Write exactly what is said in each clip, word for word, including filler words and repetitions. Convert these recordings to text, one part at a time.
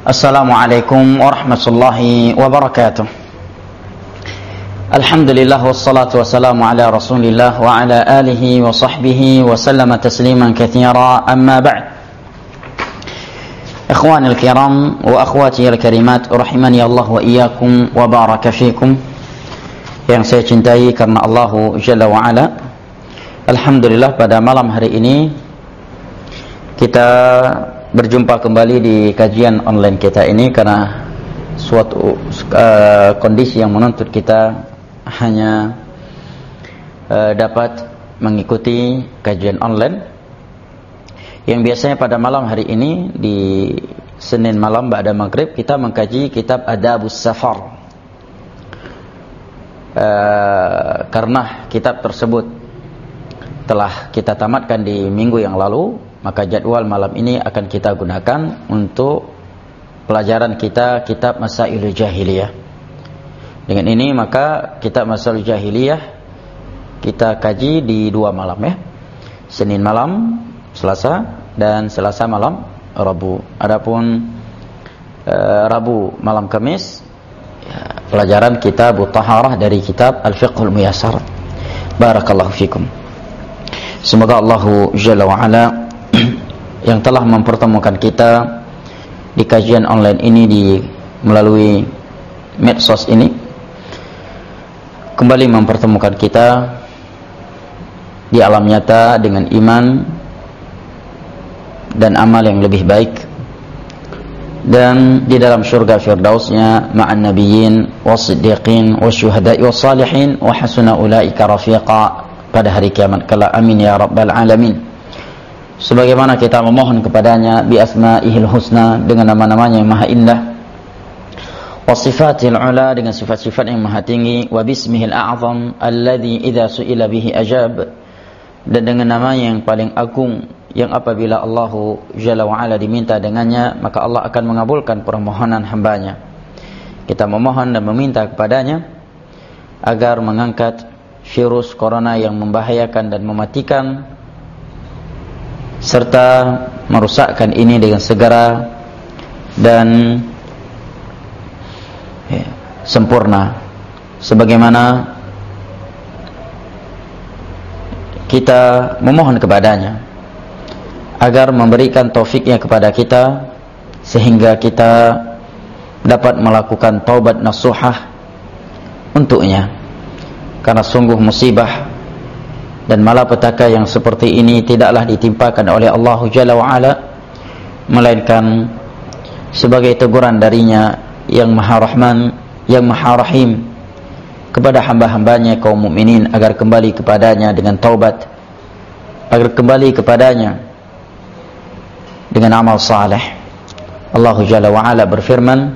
Assalamualaikum warahmatullahi wabarakatuh. Alhamdulillah wassalatu wassalamu ala Rasulillah wa ala alihi wa sahbihi wa sallama tasliman katsira. Amma ba'd. Ikhwani al-kiram wa akhwati al-karimat, rahimani Allah wa iyyakum wa baraka fikum. Yang saya cintai karena Allah Jalla wa ala. Alhamdulillah, pada malam hari ini kita berjumpa kembali di kajian online kita ini karena suatu uh, kondisi yang menuntut kita hanya uh, dapat mengikuti kajian online yang biasanya pada malam hari ini di Senin malam ba'da maghrib kita mengkaji kitab Adabus Safar. Uh, karena kitab tersebut telah kita tamatkan di minggu yang lalu, maka jadwal malam ini akan kita gunakan untuk pelajaran kita kitab Masailul Jahiliyah. Dengan ini maka kitab Masailul Jahiliyah kita kaji di dua malam ya. Senin malam, Selasa, dan Selasa malam Rabu. Adapun e, Rabu malam Kamis ya, pelajaran kitab Taharah dari kitab Al-Fiqhul Muyassar. Barakallahu fikum. Semoga Allah Jalla wa ala yang telah mempertemukan kita di kajian online ini di melalui medsos ini kembali mempertemukan kita di alam nyata dengan iman dan amal yang lebih baik, dan di dalam surga firdausnya ma'an nabiyyin was-siddiqin wasyuhada'i was-salihin wa hasuna ulaika rafiqa pada hari kiamat kala. Amin ya rabbal alamin. Sebagaimana kita memohon kepadanya bi asma'ihil husna, dengan nama-namanya yang maha indah, wa sifatil ula, dengan sifat-sifat yang maha tinggi, wa bismihil a'zam alladhi idza su'ila bihi ajab, dan dengan namanya yang paling agung yang apabila Allah Jalla wa ala diminta dengannya maka Allah akan mengabulkan permohonan hambanya. Kita memohon dan meminta kepadanya agar mengangkat virus corona yang membahayakan dan mematikan serta merusakkan ini dengan segera dan ya, sempurna, sebagaimana kita memohon kepadanya agar memberikan taufiknya kepada kita sehingga kita dapat melakukan taubat nasuhah untuknya, karena sungguh musibah dan malapetaka yang seperti ini tidaklah ditimpakan oleh Allah Jalla wa ala melainkan sebagai teguran darinya yang maha rahman, yang maha rahim kepada hamba-hambanya kaum mukminin agar kembali kepadanya dengan taubat, agar kembali kepadanya dengan amal saleh. Allah Jalla wa ala berfirman,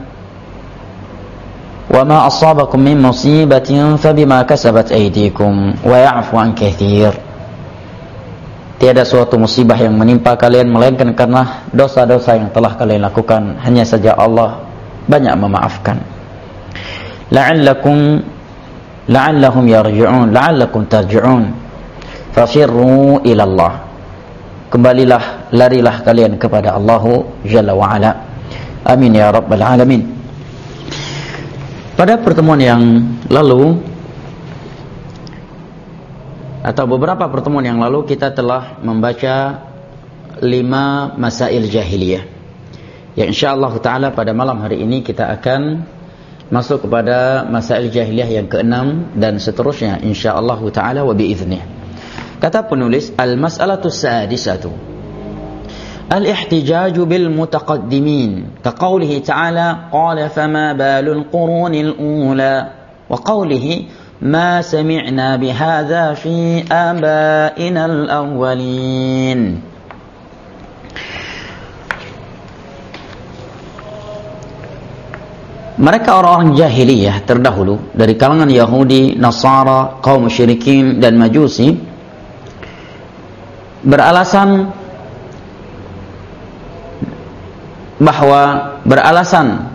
وَمَا أَصَابَكُم مِّن مُّصِيبَةٍ فَبِمَا كَسَبَتْ أَيْدِيكُمْ وَيَعْفُو عَن كَثِيرٍ. Tiada suatu musibah yang menimpa kalian melainkan karena dosa-dosa yang telah kalian lakukan, hanya saja Allah banyak memaafkan. لَعَلَّكُمْ لَعَلَّهُمْ يَرْجِعُونَ لَعَلَّكُمْ تَرْجِعُونَ فَفِرُّوا إِلَى اللَّهِ. Kembalilah, larilah kalian kepada Allah Jalla wa ala. Amin ya rabbal alamin. Pada pertemuan yang lalu atau beberapa pertemuan yang lalu kita telah membaca lima masail jahiliyah, yang insyaallah ta'ala pada malam hari ini kita akan masuk kepada masail jahiliyah yang keenam dan seterusnya insyaallah ta'ala wa biiznih. Kata penulis, al-mas'alatu sadisatu الاحتجاج بالمتقدمين كقوله تعالى قال فما بال القرون الأولى وقوله ما سمعنا بهذا في آبائنا الأولين. Mereka orang-orang jahiliyah terdahulu dari kalangan Yahudi, Nasara, kaum musyrikin dan Majusi beralasan bahwa beralasan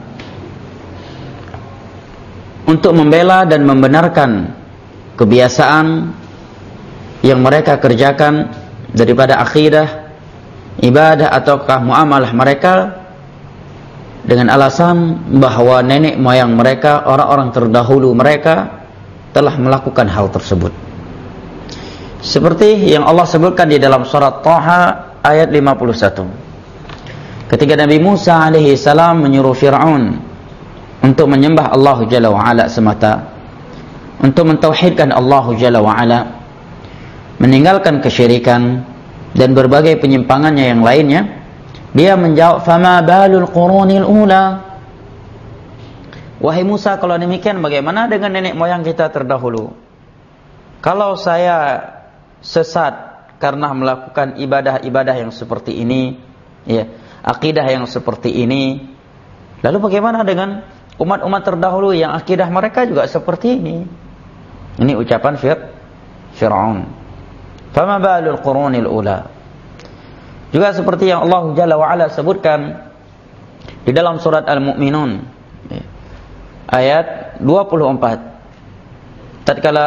untuk membela dan membenarkan kebiasaan yang mereka kerjakan daripada akidah, ibadah ataukah muamalah mereka dengan alasan bahwa nenek moyang mereka, orang-orang terdahulu mereka telah melakukan hal tersebut. Seperti yang Allah sebutkan di dalam surat Thaha ayat lima puluh satu. Ketika Nabi Musa alaihi salam menyuruh Fir'aun untuk menyembah Allah Jalla wa'ala semata, untuk mentauhidkan Allah Jalla wa'ala, meninggalkan kesyirikan dan berbagai penyimpangannya yang lainnya, dia menjawab, "Fama balul qurunil ula?" Wahai Musa, kalau demikian bagaimana dengan nenek moyang kita terdahulu? Kalau saya sesat karena melakukan ibadah-ibadah yang seperti ini, ya, akidah yang seperti ini, lalu bagaimana dengan umat-umat terdahulu yang akidah mereka juga seperti ini? Ini ucapan Fir Fir'aun. Fama balul qurunil ula. Juga seperti yang Allah Jalla wa'ala sebutkan di dalam surat Al-Mu'minun ayat dua puluh empat. Tatkala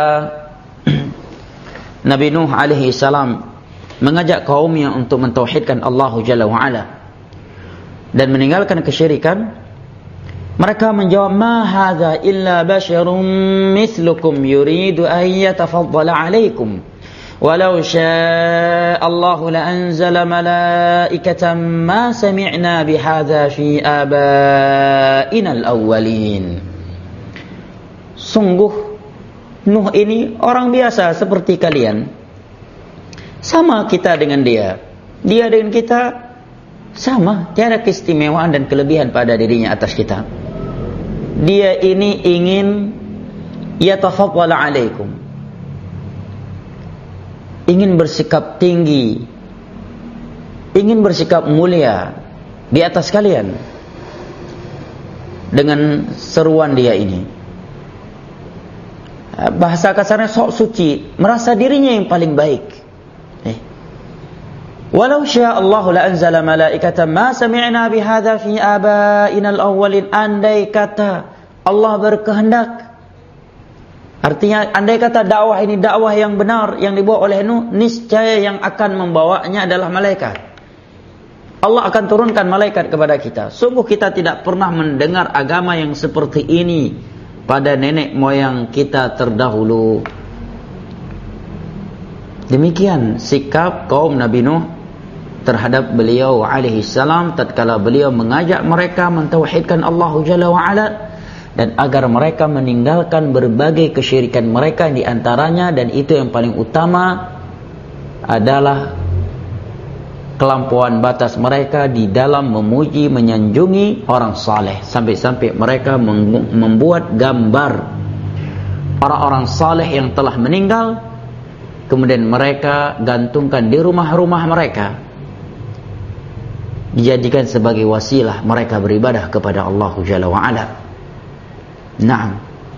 Nabi Nuh alaihi salam mengajak kaumnya untuk mentauhidkan Allah Jalla wa'ala dan meninggalkan kesyirikan, mereka menjawab, "Ma hadza illa basharun mithlukum yuridu an yatafaddala 'alaikum. Walau syaa Allah la anzala malaikatan ma sami'na bihadza fi abaina al-awwalin." Sungguh Nuh ini orang biasa seperti kalian. Sama kita dengan dia. Dia dengan kita sama, tiada keistimewaan dan kelebihan pada dirinya atas kita. Dia ini ingin yatafaddala 'alaikum, ingin bersikap tinggi, ingin bersikap mulia di atas kalian dengan seruan dia ini. Bahasa kasarnya sok suci, merasa dirinya yang paling baik. Eh. Walau syaa Allah la anzala malaikatan ma sami'na bihadza fi abaina al-awwalin. Andai kata Allah berkehendak, artinya andai kata dakwah ini dakwah yang benar yang dibawa oleh Nuh, niscaya yang akan membawanya adalah malaikat. Allah akan turunkan malaikat kepada kita. Sungguh kita tidak pernah mendengar agama yang seperti ini pada nenek moyang kita terdahulu. Demikian sikap kaum Nabi Nuh terhadap beliau alaihi salam tatkala beliau mengajak mereka mentauhidkan Allah Jalla wa'ala dan agar mereka meninggalkan berbagai kesyirikan mereka, di antaranya dan itu yang paling utama adalah kelampauan batas mereka di dalam memuji, menyanjungi orang saleh, sampai-sampai mereka membuat gambar orang-orang saleh yang telah meninggal, kemudian mereka gantungkan di rumah-rumah mereka, dijadikan sebagai wasilah mereka beribadah kepada Allah Jalla wa'ala. Naam.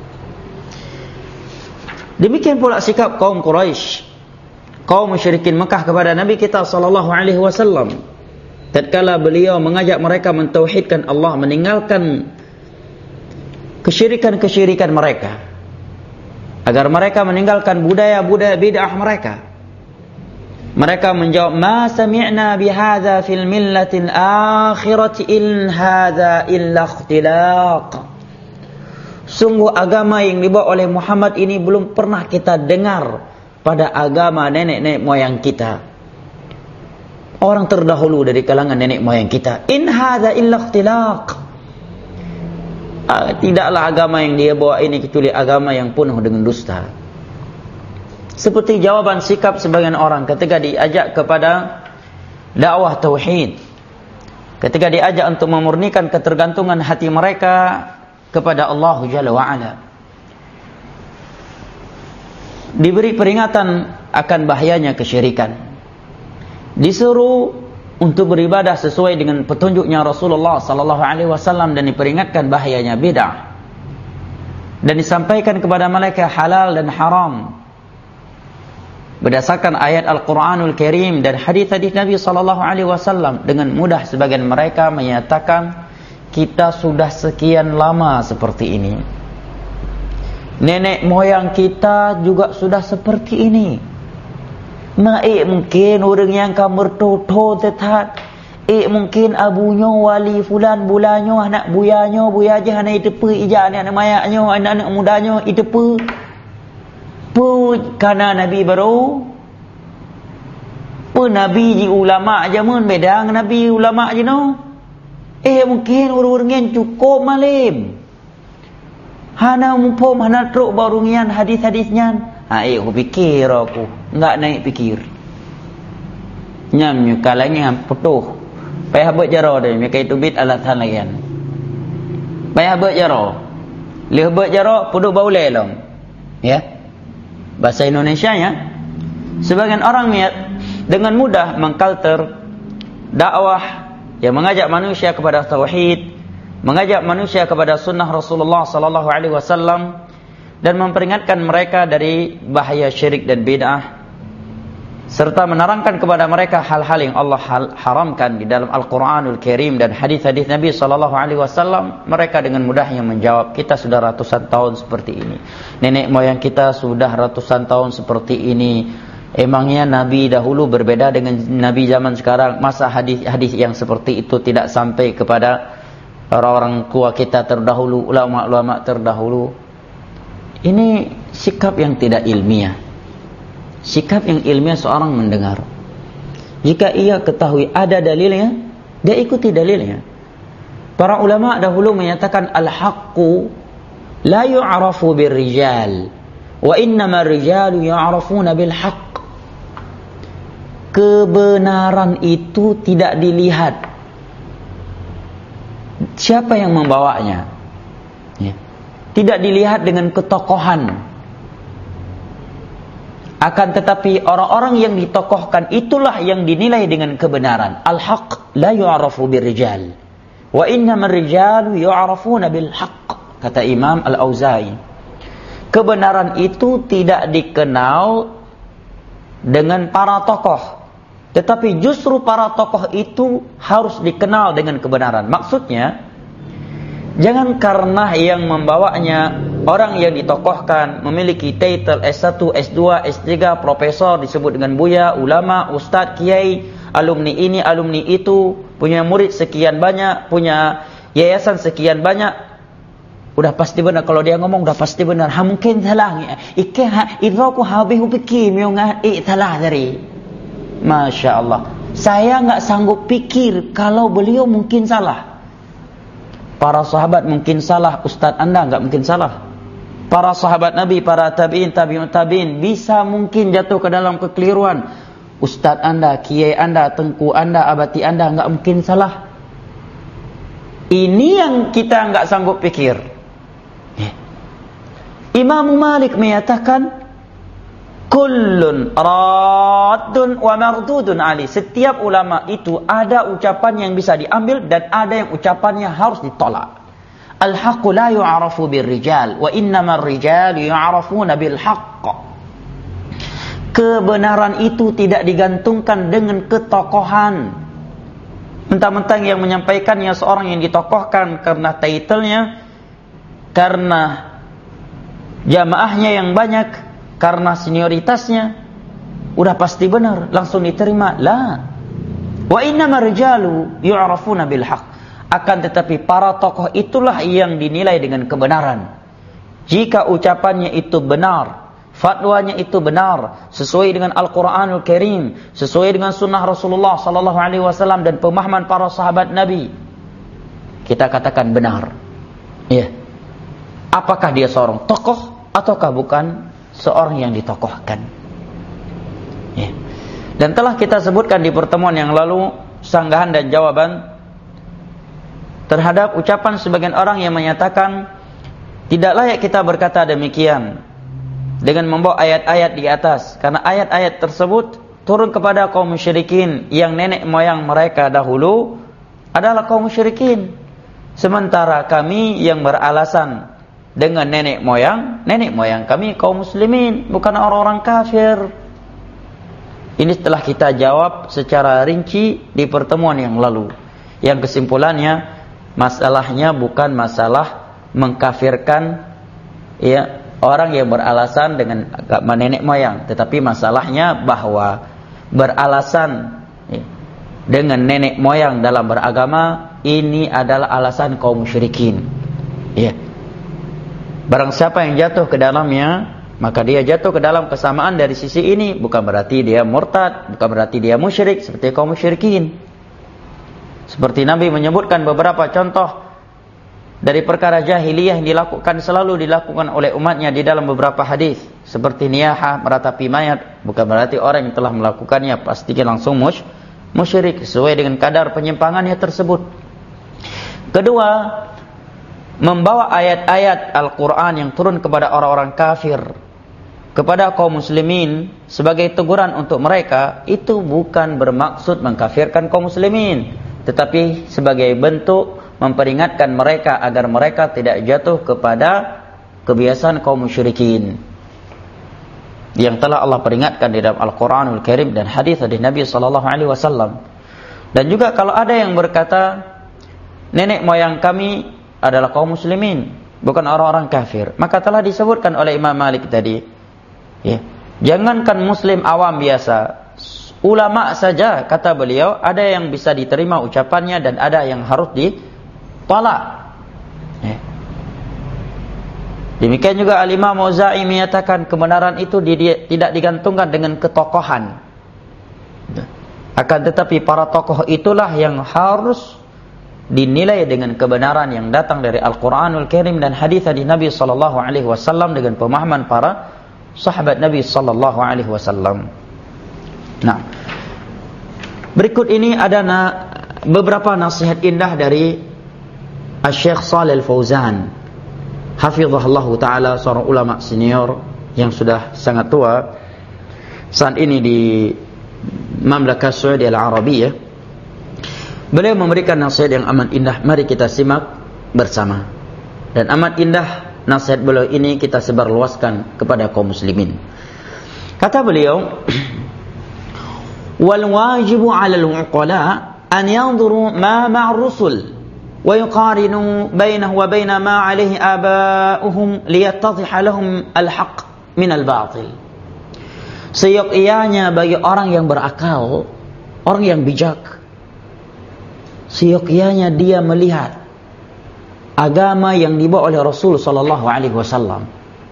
Demikian pula sikap kaum Quraisy, kaum musyrikin Mekah kepada Nabi kita sallallahu alaihi wasallam tatkala beliau mengajak mereka mentauhidkan Allah, meninggalkan kesyirikan-kesyirikan mereka, agar mereka meninggalkan budaya-budaya bid'ah mereka. Mereka menjawab, "Ma sami'na bihadza fil millatil akhirati in hadza illa ikhtilaq." Sungguh agama yang dibawa oleh Muhammad ini belum pernah kita dengar pada agama nenek-nenek moyang kita, orang terdahulu dari kalangan nenek moyang kita. In hadza illa ikhtilaq. Tidaklah agama yang dia bawa ini kecuali agama yang penuh dengan dusta. Seperti jawaban sikap sebagian orang ketika diajak kepada dakwah tauhid, ketika diajak untuk memurnikan ketergantungan hati mereka kepada Allah Jalla wa'ala, diberi peringatan akan bahayanya kesyirikan, disuruh untuk beribadah sesuai dengan petunjuknya Rasulullah sallallahu alaihi wasallam, dan diperingatkan bahayanya bid'ah, dan disampaikan kepada mereka halal dan haram berdasarkan ayat Al-Quranul Karim dan hadis-hadis Nabi sallallahu alaihi wasallam. Dengan mudah sebagian mereka menyatakan, kita sudah sekian lama seperti ini, nenek moyang kita juga sudah seperti ini. Mai mungkin orang yang kamu bertoto tetap Eh mungkin abunya wali fulan bulanyo anak buyanyo buya aja anak itepe ija anak mayaknyo anak-anak mudanya itepe pu kana nabi baru pu nabi ji ulama aja mun beda dengan nabi ulama aja no. Eh mungkin urang-urang cukup malim hana mumpom hana truk barungian hadis-hadisnya. Ha eh aku pikir aku enggak naik pikir nyam kalanya putuh payah buat jaro dia makai tubit alatan lagian payah buat jaro leh buat jaro puduh baulai long ya bahasa Indonesia nya sebagian orang niat dengan mudah mengkalter dakwah yang mengajak manusia kepada tauhid, mengajak manusia kepada sunnah Rasulullah sallallahu alaihi wasallam dan memperingatkan mereka dari bahaya syirik dan bid'ah serta menerangkan kepada mereka hal-hal yang Allah haramkan di dalam Al-Quranul Karim dan hadis-hadis Nabi sallallahu alaihi wasallam. Mereka dengan mudahnya menjawab, kita sudah ratusan tahun seperti ini, nenek moyang kita sudah ratusan tahun seperti ini. Emangnya Nabi dahulu berbeda dengan Nabi zaman sekarang? Masa hadis-hadis yang seperti itu tidak sampai kepada orang-orang tua kita terdahulu, ulama-ulama terdahulu? Ini sikap yang tidak ilmiah. Sikap yang ilmiah seorang mendengar. Jika ia ketahui ada dalilnya, dia ikuti dalilnya. Para ulama dahulu menyatakan al-haqqu la yu'rafu birrijal wa innama rijalu yu'rafuna bil haqq. Kebenaran itu tidak dilihat siapa yang membawanya, ya. Tidak dilihat dengan ketokohan. Akan tetapi orang-orang yang ditokohkan itulah yang dinilai dengan kebenaran. Al-haq la yu'rafu birrijal wa innamal rijalu yu'rafuna bil haqq, kata Imam Al-Auza'i. Kebenaran itu tidak dikenal dengan para tokoh, tetapi justru para tokoh itu harus dikenal dengan kebenaran. Maksudnya, jangan karena yang membawanya orang yang ditokohkan memiliki title S satu, S dua, S tiga, profesor, disebut dengan buya, ulama, ustadz, kiai, alumni ini, alumni itu, punya murid sekian banyak, punya yayasan sekian banyak, udah pasti benar. Kalau dia ngomong udah pasti benar. Ha mungkin salah. Ike ha idraku habis pikir miong eh salah dari. Masya Allah. Saya enggak sanggup pikir kalau beliau mungkin salah. Para sahabat mungkin salah, ustaz Anda enggak mungkin salah. Para sahabat Nabi, para tabi'in, tabi'un tabi'in bisa mungkin jatuh ke dalam kekeliruan. Ustaz Anda, kiai Anda, tengku Anda, abati Anda enggak mungkin salah. Ini yang kita enggak sanggup pikir. Imam Malik menyatakan kullun raddun wa mardudun ali. Setiap ulama itu ada ucapan yang bisa diambil dan ada yang ucapannya harus ditolak. Al-haqqu la yu'rafu birrijal wa innamar rijalu yu'rafuna bil haqq. Kebenaran itu tidak digantungkan dengan ketokohan. Mentang-mentang yang menyampaikannya seorang yang ditokohkan karena titlenya, karena jamaahnya yang banyak, karena senioritasnya, udah pasti benar, langsung diterima. La. Wa innamar rijalu yu'rafuna bil haqq. Akan tetapi para tokoh itulah yang dinilai dengan kebenaran. Jika ucapannya itu benar, fatwanya itu benar, sesuai dengan Al-Quranul Karim, sesuai dengan sunnah Rasulullah sallallahu alaihi wasallam dan pemahaman para sahabat Nabi, kita katakan benar. Ya. Apakah dia seorang tokoh ataukah bukan seorang yang ditokohkan? Ya. Dan telah kita sebutkan di pertemuan yang lalu sanggahan dan jawaban terhadap ucapan sebagian orang yang menyatakan tidak layak kita berkata demikian dengan membawa ayat-ayat di atas, karena ayat-ayat tersebut turun kepada kaum musyrikin yang nenek moyang mereka dahulu adalah kaum musyrikin, sementara kami yang beralasan dengan nenek moyang, nenek moyang kami kaum muslimin, bukan orang-orang kafir. Ini telah kita jawab secara rinci di pertemuan yang lalu. Yang kesimpulannya, masalahnya bukan masalah mengkafirkan ya orang yang beralasan dengan agama nenek moyang, tetapi masalahnya bahwa beralasan ya, dengan nenek moyang dalam beragama, ini adalah alasan kaum musyrikin. Ya. Barang siapa yang jatuh ke dalamnya, maka dia jatuh ke dalam kesamaan dari sisi ini. Bukan berarti dia murtad, bukan berarti dia musyrik seperti kaum musyrikin. Seperti Nabi menyebutkan beberapa contoh dari perkara jahiliyah yang dilakukan, selalu dilakukan oleh umatnya di dalam beberapa hadis. Seperti niyahah, meratapi mayat. Bukan berarti orang yang telah melakukannya pastikan langsung mush, musyrik sesuai dengan kadar penyimpangannya tersebut. Kedua, membawa ayat-ayat Al-Quran yang turun kepada orang-orang kafir kepada kaum muslimin sebagai teguran untuk mereka, itu bukan bermaksud mengkafirkan kaum muslimin, tetapi sebagai bentuk memperingatkan mereka agar mereka tidak jatuh kepada kebiasaan kaum musyrikin yang telah Allah peringatkan di dalam Al-Quranul Karim dan hadis dari Nabi sallallahu alaihi wasallam. Dan juga kalau ada yang berkata nenek moyang kami adalah kaum muslimin, bukan orang-orang kafir, maka telah disebutkan oleh Imam Malik tadi, ya, jangankan muslim awam biasa, ulama saja kata beliau ada yang bisa diterima ucapannya dan ada yang harus ditolak. Ya. Demikian juga Al-Imam Auza'i menyatakan kebenaran itu di, di, tidak digantungkan dengan ketokohan. Akan tetapi para tokoh itulah yang harus dinilai dengan kebenaran yang datang dari Al-Quranul Karim dan hadis dari Nabi sallallahu alaihi wasallam dengan pemahaman para sahabat Nabi sallallahu alaihi wasallam. Nah, berikut ini ada na, beberapa nasihat indah dari Asy-Syaikh Shalih Al-Fauzan, hafizahullah taala, seorang ulama senior yang sudah sangat tua saat ini di Mamlakah Saudi Al-Arabiyah. Beliau memberikan nasihat yang amat indah. Mari kita simak bersama. Dan amat indah nasihat beliau ini kita sebarluaskan kepada kaum muslimin. Kata beliau, wal wajibu 'ala al-uqala an yanzuru ma ma'a ar-rusul wa yuqarinu bainahu wa baina ma 'alayhi aba'uhum liyattadhiha lahum al-haqq min al-batil. Seyogyanya bagi orang yang berakal, orang yang bijak, seyogyanya dia melihat agama yang dibawa oleh Rasul sallallahu alaihi wasallam.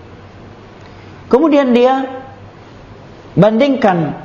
Kemudian dia bandingkan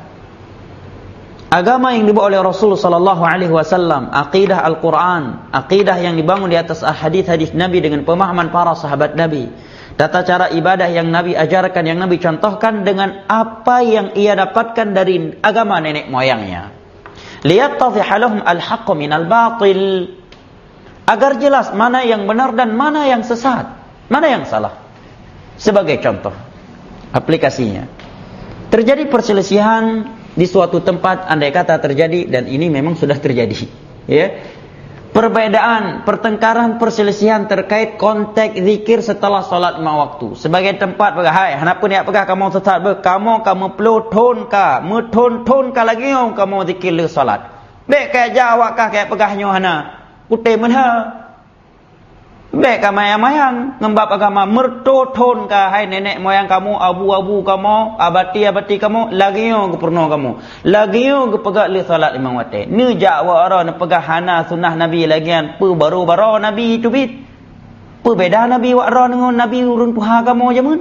agama yang dibawa oleh Rasul sallallahu alaihi wasallam, akidah Al-Qur'an, akidah yang dibangun di atas hadis-hadis Nabi dengan pemahaman para sahabat Nabi, tata cara ibadah yang Nabi ajarkan, yang Nabi contohkan dengan apa yang ia dapatkan dari agama nenek moyangnya. Liyattadhiha lahum al-haqqu minal batil, agar jelas mana yang benar dan mana yang sesat, mana yang salah. Sebagai contoh aplikasinya, terjadi perselisihan di suatu tempat, andai kata terjadi, dan ini memang sudah terjadi, ya, perbedaan, pertengkaran, perselisihan terkait konteks zikir setelah solat lima waktu. Sebagai tempat pegah, hai, kenapa ni pegah kamu sesat ber, kamu kamu perlu tun ka, metun tun ka lagi kamu zikir le solat. Baik kayak jawab kah kayak pegahnya hana. Kutai menha. Baik ka mayang-mayang ngembab agama mertu tun ka, hai nenek moyang kamu, abu-abu kamu, abati-abati kamu, lagi yo gepurno kamu. Lagi yo gepegak le solat lima waktu. Ni jakwa orang pegah hana sunnah Nabi lagian pu baru-baru Nabi tu bit. Pu beda Nabi wa ro dengan Nabi urun puha kamu jamun.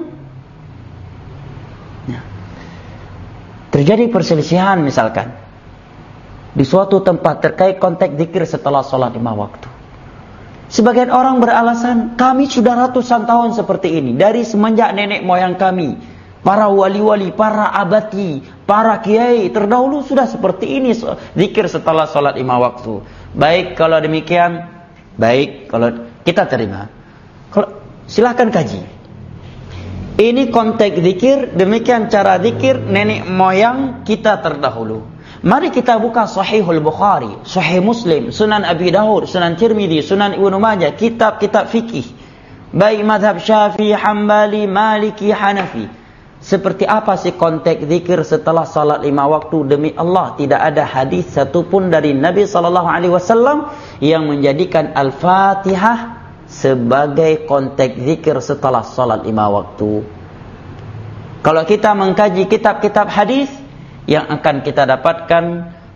Ya. Terjadi perselisihan misalkan di suatu tempat terkait konteks zikir setelah solat lima waktu. Sebagian orang beralasan, kami sudah ratusan tahun seperti ini, dari semenjak nenek moyang kami, para wali-wali, para abati, para kiai terdahulu sudah seperti ini zikir setelah solat lima waktu. Baik kalau demikian, baik kalau kita terima. Kalau silahkan kaji. Ini konteks zikir, demikian cara zikir nenek moyang kita terdahulu. Mari kita buka Sahihul Bukhari, Sahih Muslim, Sunan Abi Dawud, Sunan Tirmidzi, Sunan Ibnu Majah, kitab-kitab fikih, baik mazhab Syafi'i, Hambali, Maliki, Hanafi. Seperti apa sih konteks zikir setelah salat lima waktu? Demi Allah, tidak ada hadis satupun dari Nabi sallallahu alaihi wasallam yang menjadikan Al-Fatihah sebagai konteks zikir setelah salat lima waktu. Kalau kita mengkaji kitab-kitab hadis, yang akan kita dapatkan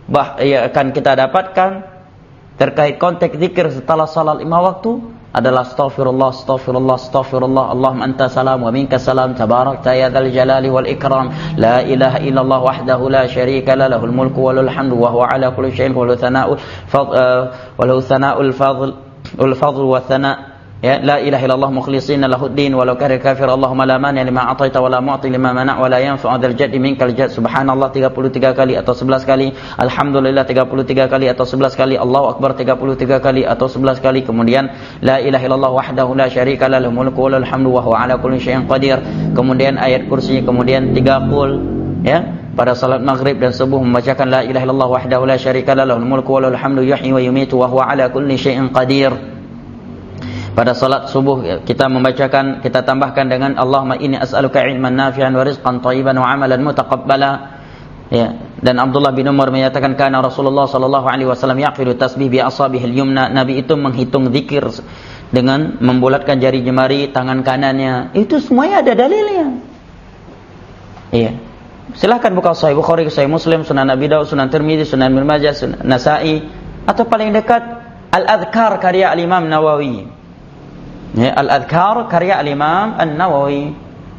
bah, ya, akan kita dapatkan terkait konteks zikir setelah salat lima waktu adalah astaghfirullah, astaghfirullah, astaghfirullah, Allahumma anta salam wa minka salam, tabarakta ya dzal jalali wal ikram, la ilaha illallah wahdahu la syarika la, lahul mulku wa lahul hamdu wa huwa ala kulli syai'in wa lahu thana'ul fadl wa lahu thana'ul fadl wal fadl wa thana'. Ya, la ilaha illallah mukhlishina lahuddin walau karihal kafir, Allahumma la mani lima ataita wa la mu'ti lima mana' wa la yanfa'u dzal jaddi minkal jadd. Subhanallah tiga puluh tiga kali atau sebelas kali, alhamdulillah tiga puluh tiga kali atau sebelas kali, Allahu akbar tiga puluh tiga kali atau sebelas kali. Kemudian la ilaha illallah wahdahu la syarika la, lahul mulku wa lahul hamdu wa huwa ala kulli syai'in qadir. Kemudian ayat kursi, kemudian tiga qul, ya. Pada salat maghrib dan subuh membacakan la ilaha illallah wahdahu la syarika la, lahul mulku wa lahul hamdu yuhyi wa yumiitu wa huwa ala kulli syai'in qadir. Pada salat subuh kita membacakan, kita tambahkan dengan Allahumma inni as'aluka ilman nafi'an wa rizqan thayyiban wa amalan mutaqabbala. Ya, dan Abdullah bin Umar menyatakan kana Rasulullah sallallahu alaihi wasallam yaqilu tasbih bi asabihil yumna. Nabi itu menghitung zikir dengan membulatkan jari jemari tangan kanannya. Itu semuanya ada dalilnya. Iya. Silahkan buka Sahih Bukhari, Sahih Muslim, Sunan Abi Dawud, Sunan Tirmidzi, Sunan Ibnu Majah, Sunan Nasa'i, atau paling dekat Al-Adhkar karya Al-Imam Nawawi. Ya, Al-Adhkar karya Al-Imam An-Nawawi.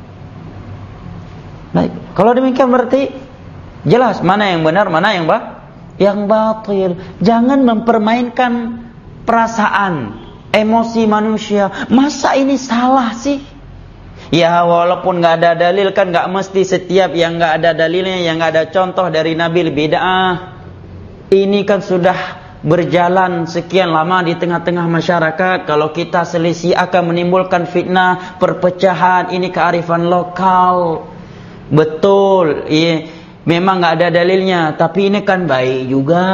Baik, kalau demikian berarti jelas mana yang benar, mana yang bah, yang batil. Jangan mempermainkan perasaan, emosi manusia. Masa ini salah sih? Ya, walaupun nggak ada dalil kan nggak mesti setiap yang nggak ada dalilnya, yang nggak ada contoh dari Nabi bid'ah. Ini kan sudah berjalan sekian lama di tengah-tengah masyarakat. Kalau kita selisih akan menimbulkan fitnah, perpecahan. Ini kearifan lokal. Betul, iya, memang nggak ada dalilnya, tapi ini kan baik juga.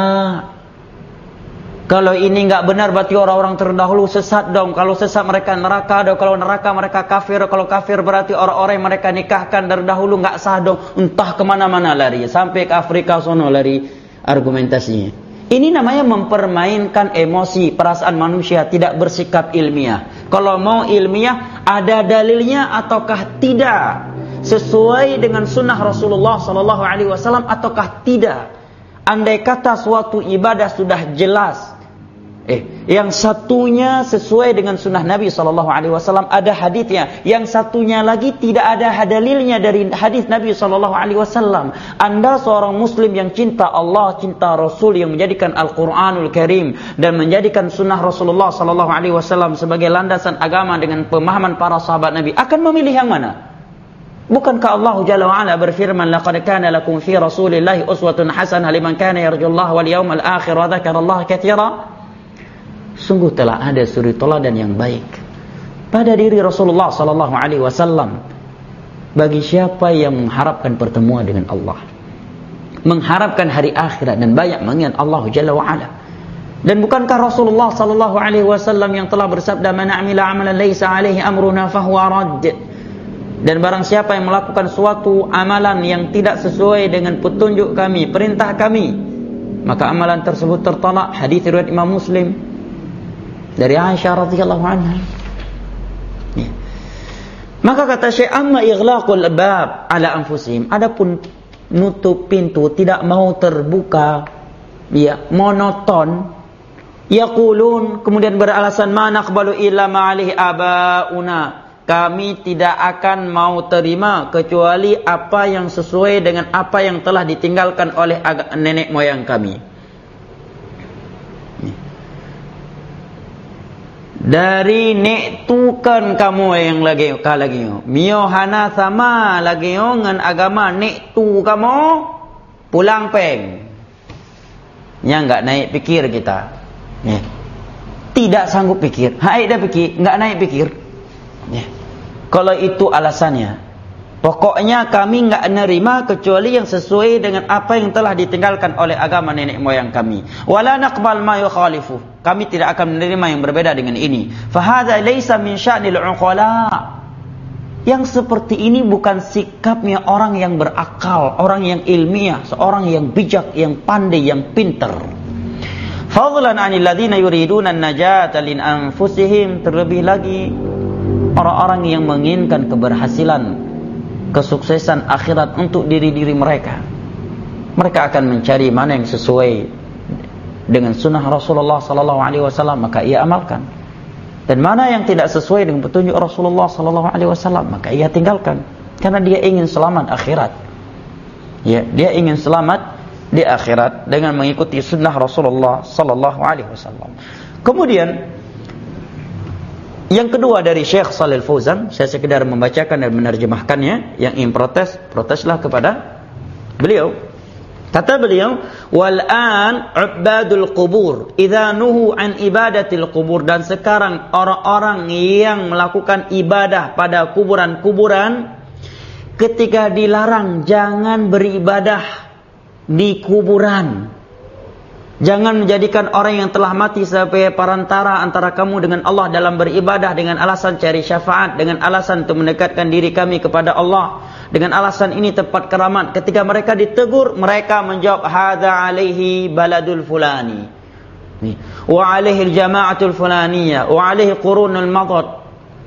Kalau ini nggak benar berarti orang-orang terdahulu sesat dong. Kalau sesat mereka neraka dong. Kalau neraka mereka kafir. Kalau kafir berarti orang-orang yang mereka nikahkan dari dahulu nggak sah dong. Entah kemana-mana lari, sampai ke Afrika sono lari argumentasinya. Ini namanya mempermainkan emosi, perasaan manusia, tidak bersikap ilmiah. Kalau mau ilmiah, ada dalilnya ataukah tidak? Sesuai dengan sunnah Rasulullah sallallahu alaihi wasallam ataukah tidak? Andai kata suatu ibadah sudah jelas, eh, yang satunya sesuai dengan sunnah Nabi sallallahu alaihi wasallam, ada hadisnya. Yang satunya lagi tidak ada dalilnya dari hadis Nabi sallallahu alaihi wasallam. Anda seorang muslim yang cinta Allah, cinta Rasul, yang menjadikan Al-Qur'anul Karim dan menjadikan sunnah Rasulullah sallallahu alaihi wasallam sebagai landasan agama dengan pemahaman para sahabat Nabi, akan memilih yang mana? Bukankah Allah Jalla wa Ala berfirman, laqad kana lakum fi Rasulillahi uswatun hasanah liman kana yarjullaha wal yawmal akhir wa dzakarallaha katsira? Sungguh telah ada suri teladan yang baik pada diri Rasulullah sallallahu alaihi wasallam bagi siapa yang mengharapkan pertemuan dengan Allah, mengharapkan hari akhirat dan banyak mengingat Allah Jalla wa Ala. Dan bukankah Rasulullah sallallahu alaihi wasallam yang telah bersabda, man 'amila 'amalan laisa 'alaihi amruna fahuwa radd. Dan barang siapa yang melakukan suatu amalan yang tidak sesuai dengan petunjuk kami, perintah kami, maka amalan tersebut tertolak. Hadis riwayat Imam Muslim dari Aisyah radhiyallahu anha. Ya. Maka kata Syekh, amma ighlaqul bab ala anfusihim, adapun nutup pintu, tidak mau terbuka, ya, monoton, yaqulun, kemudian beralasan, ma naqbalu illa ma alihi abauna, kami tidak akan mau terima kecuali apa yang sesuai dengan apa yang telah ditinggalkan oleh nenek moyang kami. Dari nek tu kan kamu yang lagi ka lagi mio hana sama lagi ngan agama nek tu kamu pulang peng. Nya enggak naik pikir kita. Ya. Tidak sanggup pikir. Hai dah pikir, enggak naik pikir. Ya. Kalau itu alasannya, pokoknya kami enggak nerima kecuali yang sesuai dengan apa yang telah ditinggalkan oleh agama nenek moyang kami. Wala naqbal ma yukhalifu, kami tidak akan menerima yang berbeda dengan ini. Fa hadza laisa min sya'nil uqala. Yang seperti ini bukan sikapnya orang yang berakal, orang yang ilmiah, seorang yang bijak, yang pandai, yang pintar. Fadlan 'anil ladzina yuriduna an-najata lin anfusihim, terlebih lagi orang-orang yang menginginkan keberhasilan, kesuksesan akhirat untuk diri-diri mereka. Mereka akan mencari mana yang sesuai dengan sunnah Rasulullah sallallahu alaihi wasallam, maka ia amalkan. Dan mana yang tidak sesuai dengan petunjuk Rasulullah sallallahu alaihi wasallam, maka ia tinggalkan. Karena dia ingin selamat akhirat. Ya, dia ingin selamat di akhirat dengan mengikuti sunnah Rasulullah sallallahu alaihi wasallam. Kemudian yang kedua dari Syekh Shalih Fauzan, saya sekedar membacakan dan menerjemahkannya. Yang ingin protes, proteslah kepada beliau. Kata beliau, wal an ubadul qubur idza nuhu an ibadatil qubur, dan sekarang orang-orang yang melakukan ibadah pada kuburan-kuburan ketika dilarang jangan beribadah di kuburan. Jangan menjadikan orang yang telah mati sebagai perantara antara kamu dengan Allah dalam beribadah dengan alasan cari syafaat, dengan alasan untuk mendekatkan diri kami kepada Allah. Dengan alasan ini tempat keramat. Ketika mereka ditegur, mereka menjawab hadza alaihi baladul fulani, wa alaihi jama'atul fulaniyah, wa alaihi qurunul madad.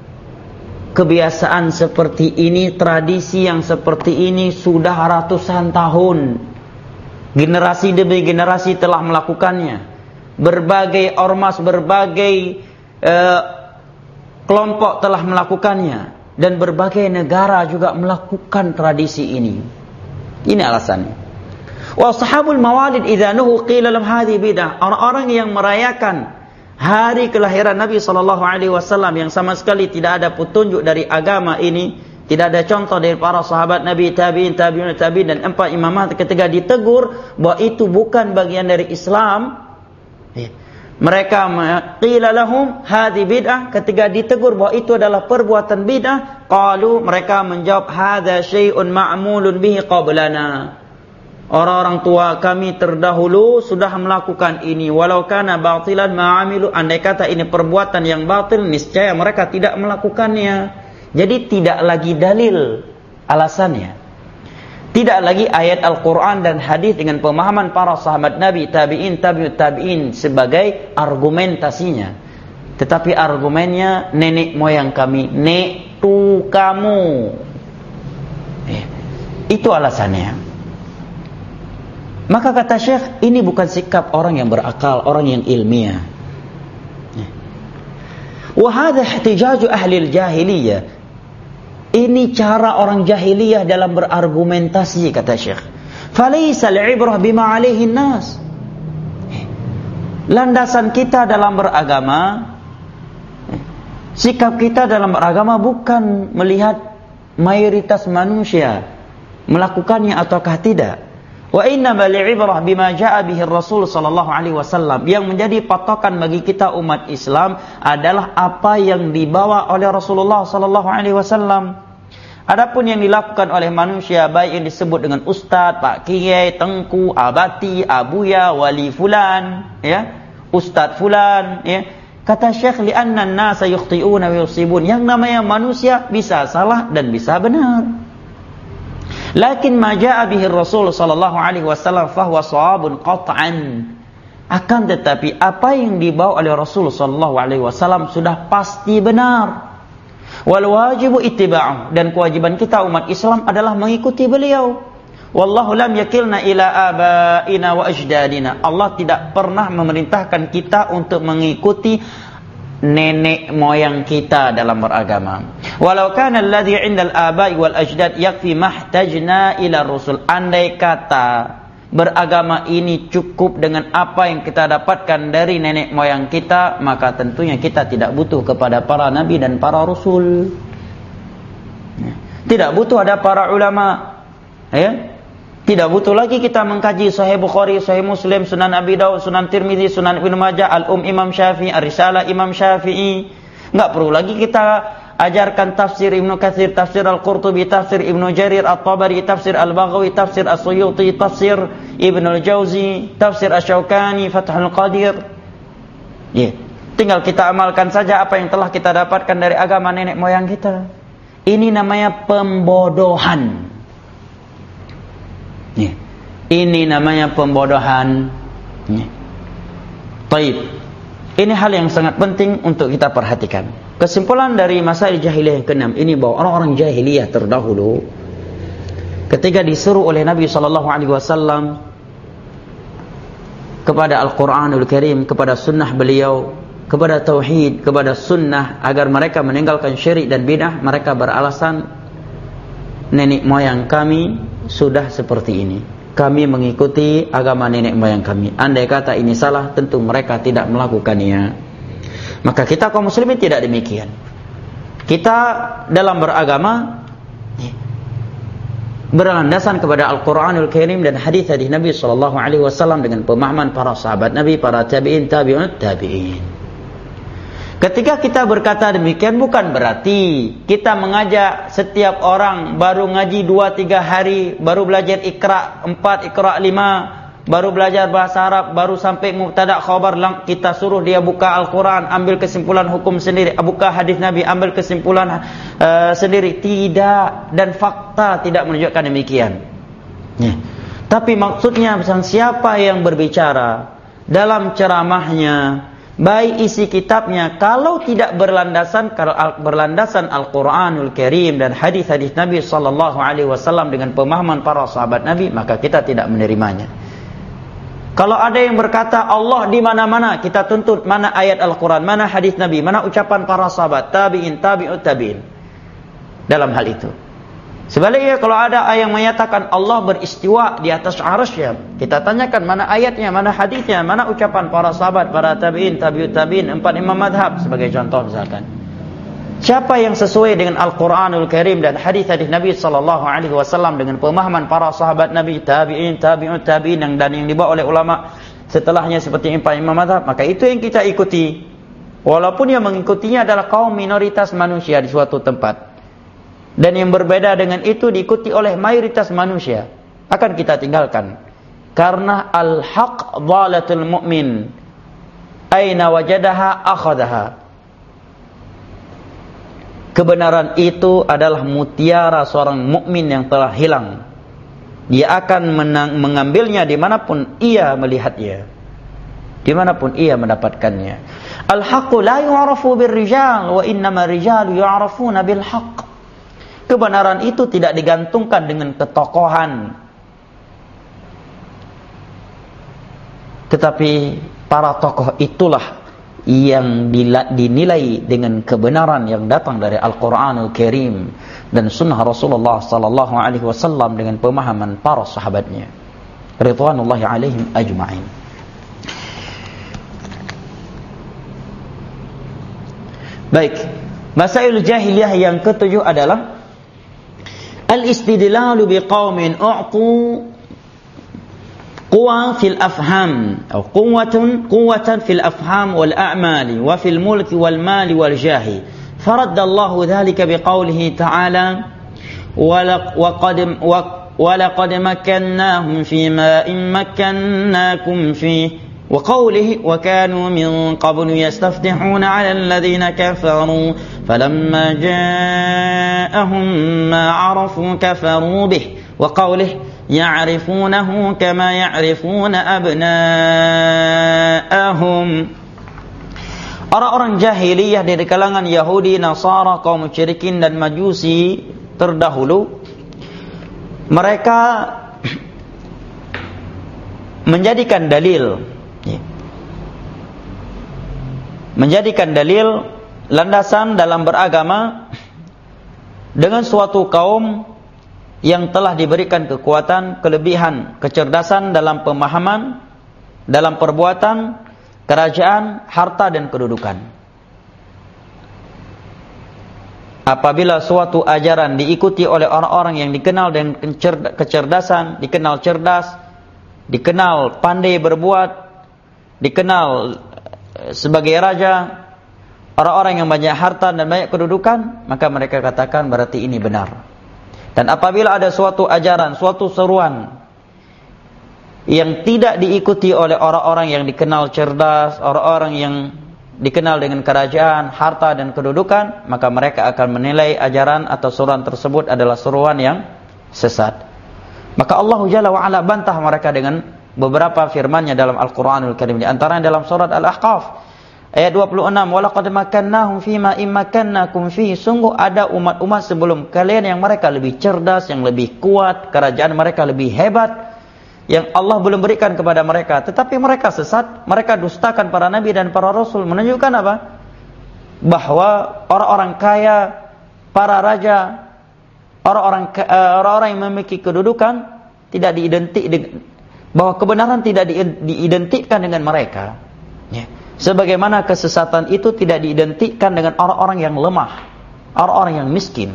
Kebiasaan seperti ini, tradisi yang seperti ini sudah ratusan tahun. Generasi demi generasi telah melakukannya. Berbagai ormas, berbagai uh, kelompok telah melakukannya. Dan berbagai negara juga melakukan tradisi ini. Ini alasannya. Wa sahabul mawalid idza nuhu qila lahum hadhihi bidah. Orang-orang yang merayakan hari kelahiran Nabi sallallahu alaihi wasallam yang sama sekali tidak ada petunjuk dari agama ini, tidak ada contoh dari para sahabat Nabi, tabi'in, tabi'un, tabi'in dan empat imamat, ketika ditegur bahwa itu bukan bagian dari Islam, mereka qila lahum hadhi bid'ah, ketika ditegur bahwa itu adalah perbuatan bid'ah, qalu, mereka menjawab hadza syai'un ma'mulun bihi qablana. Orang-orang tua kami terdahulu sudah melakukan ini, walau kana batilan ma'amilu, andai kata ini perbuatan yang batil, niscaya mereka tidak melakukannya. Jadi tidak lagi dalil alasannya. Tidak lagi ayat Al-Quran dan hadis dengan pemahaman para sahabat Nabi, tabi'in, tabi'ut tabi'in sebagai argumentasinya. Tetapi argumennya nenek moyang kami, nek tu kamu. Eh, itu alasannya. Maka kata Syekh, ini bukan sikap orang yang berakal, orang yang ilmiah. Wa hadha ihtijaju ahli al-jahiliyah. Ini cara orang jahiliyah dalam berargumentasi, kata Syekh. Falaysa al-ibrah bima alaihi nas. Landasan kita dalam beragama, sikap kita dalam beragama bukan melihat mayoritas manusia melakukannya ataukah tidak. Wa innamal ibrah bima jaa bihi Rasul sallallahu alaihi wasallam. Yang menjadi patokan bagi kita umat Islam adalah apa yang dibawa oleh Rasulullah sallallahu alaihi wasallam. Adapun yang dilakukan oleh manusia, baik yang disebut dengan ustaz, pak kiai, tengku, abati, abuya, wali fulan, ya, ustaz fulan, ya. Kata Syekh, li'anna an-nasa yukhti'una wa yusibun. Yang namanya manusia bisa salah dan bisa benar. Lakin ma jaa bihi Rasul sallallahu alaihi wasallam fahuwa shawabun qat'an. Akan tetapi apa yang dibawa oleh Rasul sallallahu alaihi wasallam sudah pasti benar. Wal wajibu ittiba'uh, dan kewajiban kita umat Islam adalah mengikuti beliau. Wallahu lam yakilna ila abaina wa ajdadina. Allah tidak pernah memerintahkan kita untuk mengikuti nenek moyang kita dalam beragama. Walau kana alladhi 'indal aba'i wal ajdad yakfi mahtajna ila rusul. Andai kata beragama ini cukup dengan apa yang kita dapatkan dari nenek moyang kita, maka tentunya kita tidak butuh kepada para nabi dan para rasul. Tidak butuh ada para ulama, ya. Tidak butuh lagi kita mengkaji Sahih Bukhari, Sahih Muslim, Sunan Abi Dawud, Sunan Tirmidzi, Sunan Ibnu Majah, Al-Um Imam Syafi'i, Ar-Risalah Imam Syafi'i. Enggak perlu lagi kita ajarkan tafsir Ibnu Katsir, tafsir Al-Qurtubi, tafsir Ibnu Jarir At-Tabari, tafsir Al-Baghawi, tafsir As-Suyuti, tafsir Ibnu Al-Jauzi, tafsir Asy-Syaukani, Fathul Qadir. Ya, tinggal kita amalkan saja apa yang telah kita dapatkan dari agama nenek moyang kita. Ini namanya pembodohan. Ya. Ini namanya pembodohan. Ya. Taib. Ini hal yang sangat penting untuk kita perhatikan. Kesimpulan dari masalah jahiliyah yang keenam ini, bahwa orang-orang jahiliyah terdahulu ketika disuruh oleh Nabi sallallahu alaihi wasallam kepada Al-Qur'anul Karim, kepada sunnah beliau, kepada tauhid, kepada sunnah, agar mereka meninggalkan syirik dan bidah, mereka beralasan nenek moyang kami sudah seperti ini, kami mengikuti agama nenek moyang kami. Andai kata ini salah, tentu mereka tidak melakukannya. Maka kita kaum muslimin tidak demikian. Kita dalam beragama berlandasan kepada Al-Quranul Karim dan hadis-hadis Nabi sallallahu alaihi wasallam dengan pemahaman para sahabat Nabi, para tabi'in, tabi'un, tabi'in. Ketika kita berkata demikian, bukan berarti kita mengajak setiap orang baru ngaji dua tiga hari, baru belajar Iqra empat, Iqra lima, baru belajar bahasa Arab, baru sampai mubtada khabar, kita suruh dia buka Al-Quran, ambil kesimpulan hukum sendiri, buka hadis Nabi, ambil kesimpulan uh, sendiri. Tidak, dan fakta tidak menunjukkan demikian. Ya. Tapi maksudnya siapa yang berbicara dalam ceramahnya, baik isi kitabnya, kalau tidak berlandasan kalau berlandasan Al-Quranul Karim dan hadis-hadis Nabi sallallahu alaihi wasallam dengan pemahaman para sahabat Nabi, maka kita tidak menerimanya. Kalau ada yang berkata Allah di mana-mana, kita tuntut mana ayat Al-Quran, mana hadis Nabi, mana ucapan para sahabat, tabi'in, tabi'ut tabi'in dalam hal itu. Sebaliknya kalau ada yang menyatakan Allah beristiwa di atas arsy-Nya, kita tanyakan mana ayatnya, mana hadisnya, mana ucapan para sahabat, para tabi'in, tabi'ut tabi'in, empat imam madhab sebagai contoh misalkan. Siapa yang sesuai dengan Al-Quranul Karim dan hadis-hadis Nabi sallallahu alaihi wasallam dengan pemahaman para sahabat Nabi, tabi'in, tabi'ut tabi'in, yang dan yang dibawa oleh ulama setelahnya seperti empat imam mazhab, maka itu yang kita ikuti. Walaupun yang mengikutinya adalah kaum minoritas manusia di suatu tempat. Dan yang berbeda dengan itu diikuti oleh mayoritas manusia, akan kita tinggalkan. Karena al-haq dhalatul mu'min, aina wajadaha akhadaha. Kebenaran itu adalah mutiara seorang mukmin yang telah hilang. Dia akan menang, mengambilnya dimanapun ia melihatnya, dimanapun ia mendapatkannya. Al-haqqu la yu'rafu bir-rijal wa innama rijalu yu'rafuna bil-haqq. Kebenaran itu tidak digantungkan dengan ketokohan, tetapi para tokoh itulah yang dinilai dengan kebenaran yang datang dari Al-Quranul Karim dan sunnah Rasulullah sallallahu alaihi wasallam dengan pemahaman para sahabatnya ridwanullahi alaihim ajma'in. Baik, masail jahiliyah yang ketujuh adalah al-istidlalu biqaumin u'tu قوة في الأفهام أو قوة قوة في الأفهام والأعمال وفي الملك والمال والجاه، فرد الله ذلك بقوله تعالى وقد ولقد مكناهم في ماء مكناكم فيه، وقوله وكانوا من قبل يستفتحون على الذين كفروا فلما جاءهم ما عرفوا كفروا به، وقوله يعرفونه كما يعرفون أبناءهم. Orang-orang jahiliyah dari kalangan Yahudi, Nasara, kaum musyrikin dan Majusi terdahulu, mereka menjadikan dalil menjadikan dalil landasan dalam beragama dengan suatu kaum yang telah diberikan kekuatan, kelebihan, kecerdasan dalam pemahaman, dalam perbuatan, kerajaan, harta dan kedudukan. Apabila suatu ajaran diikuti oleh orang-orang yang dikenal dengan kecerdasan, dikenal cerdas, dikenal pandai berbuat, dikenal sebagai raja, orang-orang yang banyak harta dan banyak kedudukan, maka mereka katakan berarti ini benar. Dan apabila ada suatu ajaran, suatu seruan yang tidak diikuti oleh orang-orang yang dikenal cerdas, orang-orang yang dikenal dengan kerajaan, harta dan kedudukan, maka mereka akan menilai ajaran atau seruan tersebut adalah seruan yang sesat. Maka Allah Jalla wa Ala bantah mereka dengan beberapa firman-Nya dalam Al-Qur'anul Karim, di antaranya dalam surat Al-Ahqaf Ayat dua puluh enam, walaqad makannahum fima immakannakum fi, sungguh ada umat-umat sebelum kalian yang mereka lebih cerdas, yang lebih kuat, kerajaan mereka lebih hebat, yang Allah belum berikan kepada mereka, tetapi mereka sesat, mereka dustakan para nabi dan para rasul. Menunjukkan apa? Bahwa orang-orang kaya, para raja, orang-orang orang-orang yang memiliki kedudukan tidak diidentik dengan, bahwa kebenaran tidak diidentikan dengan mereka, ya. Sebagaimana kesesatan itu tidak diidentikan dengan orang-orang yang lemah, orang-orang yang miskin.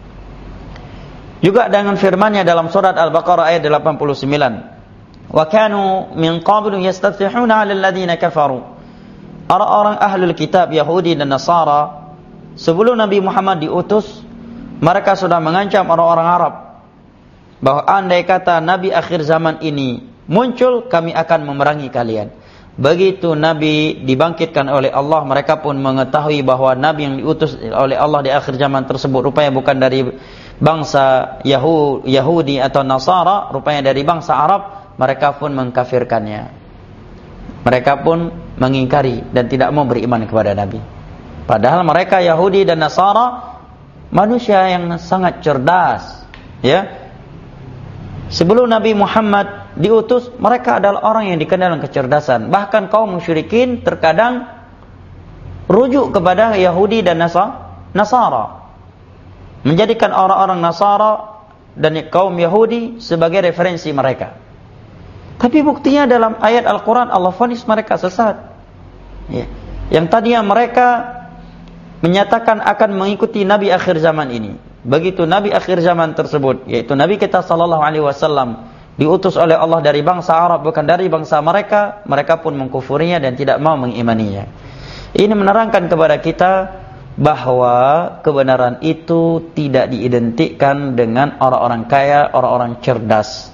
Juga dengan firman-Nya dalam surat Al-Baqarah ayat delapan puluh sembilan, wa kanu min qablu yastaftihuna 'alal ladzina kafaru. Orang-orang ahlul kitab Yahudi dan Nasara sebelum Nabi Muhammad diutus, mereka sudah mengancam orang-orang Arab bahwa andai kata Nabi akhir zaman ini muncul, kami akan memerangi kalian. Begitu Nabi dibangkitkan oleh Allah, mereka pun mengetahui bahwa Nabi yang diutus oleh Allah di akhir zaman tersebut rupanya bukan dari bangsa Yahudi atau Nasara, rupanya dari bangsa Arab. Mereka pun mengkafirkannya, mereka pun mengingkari dan tidak mau beriman kepada Nabi. Padahal mereka Yahudi dan Nasara manusia yang sangat cerdas, ya. Sebelum Nabi Muhammad diutus, mereka adalah orang yang dikenal dengan kecerdasan. Bahkan kaum musyrikin terkadang rujuk kepada Yahudi dan Nasara, menjadikan orang-orang Nasara dan kaum Yahudi sebagai referensi mereka. Tapi buktinya dalam ayat Al-Quran Allah vonis mereka sesat, ya. Yang tadinya mereka menyatakan akan mengikuti Nabi akhir zaman ini, begitu Nabi akhir zaman tersebut, yaitu Nabi kita sallallahu alaihi wasallam, diutus oleh Allah dari bangsa Arab, bukan dari bangsa mereka, mereka pun mengkufurinya dan tidak mau mengimaninya. Ini menerangkan kepada kita bahwa kebenaran itu tidak diidentikan dengan orang-orang kaya, orang-orang cerdas.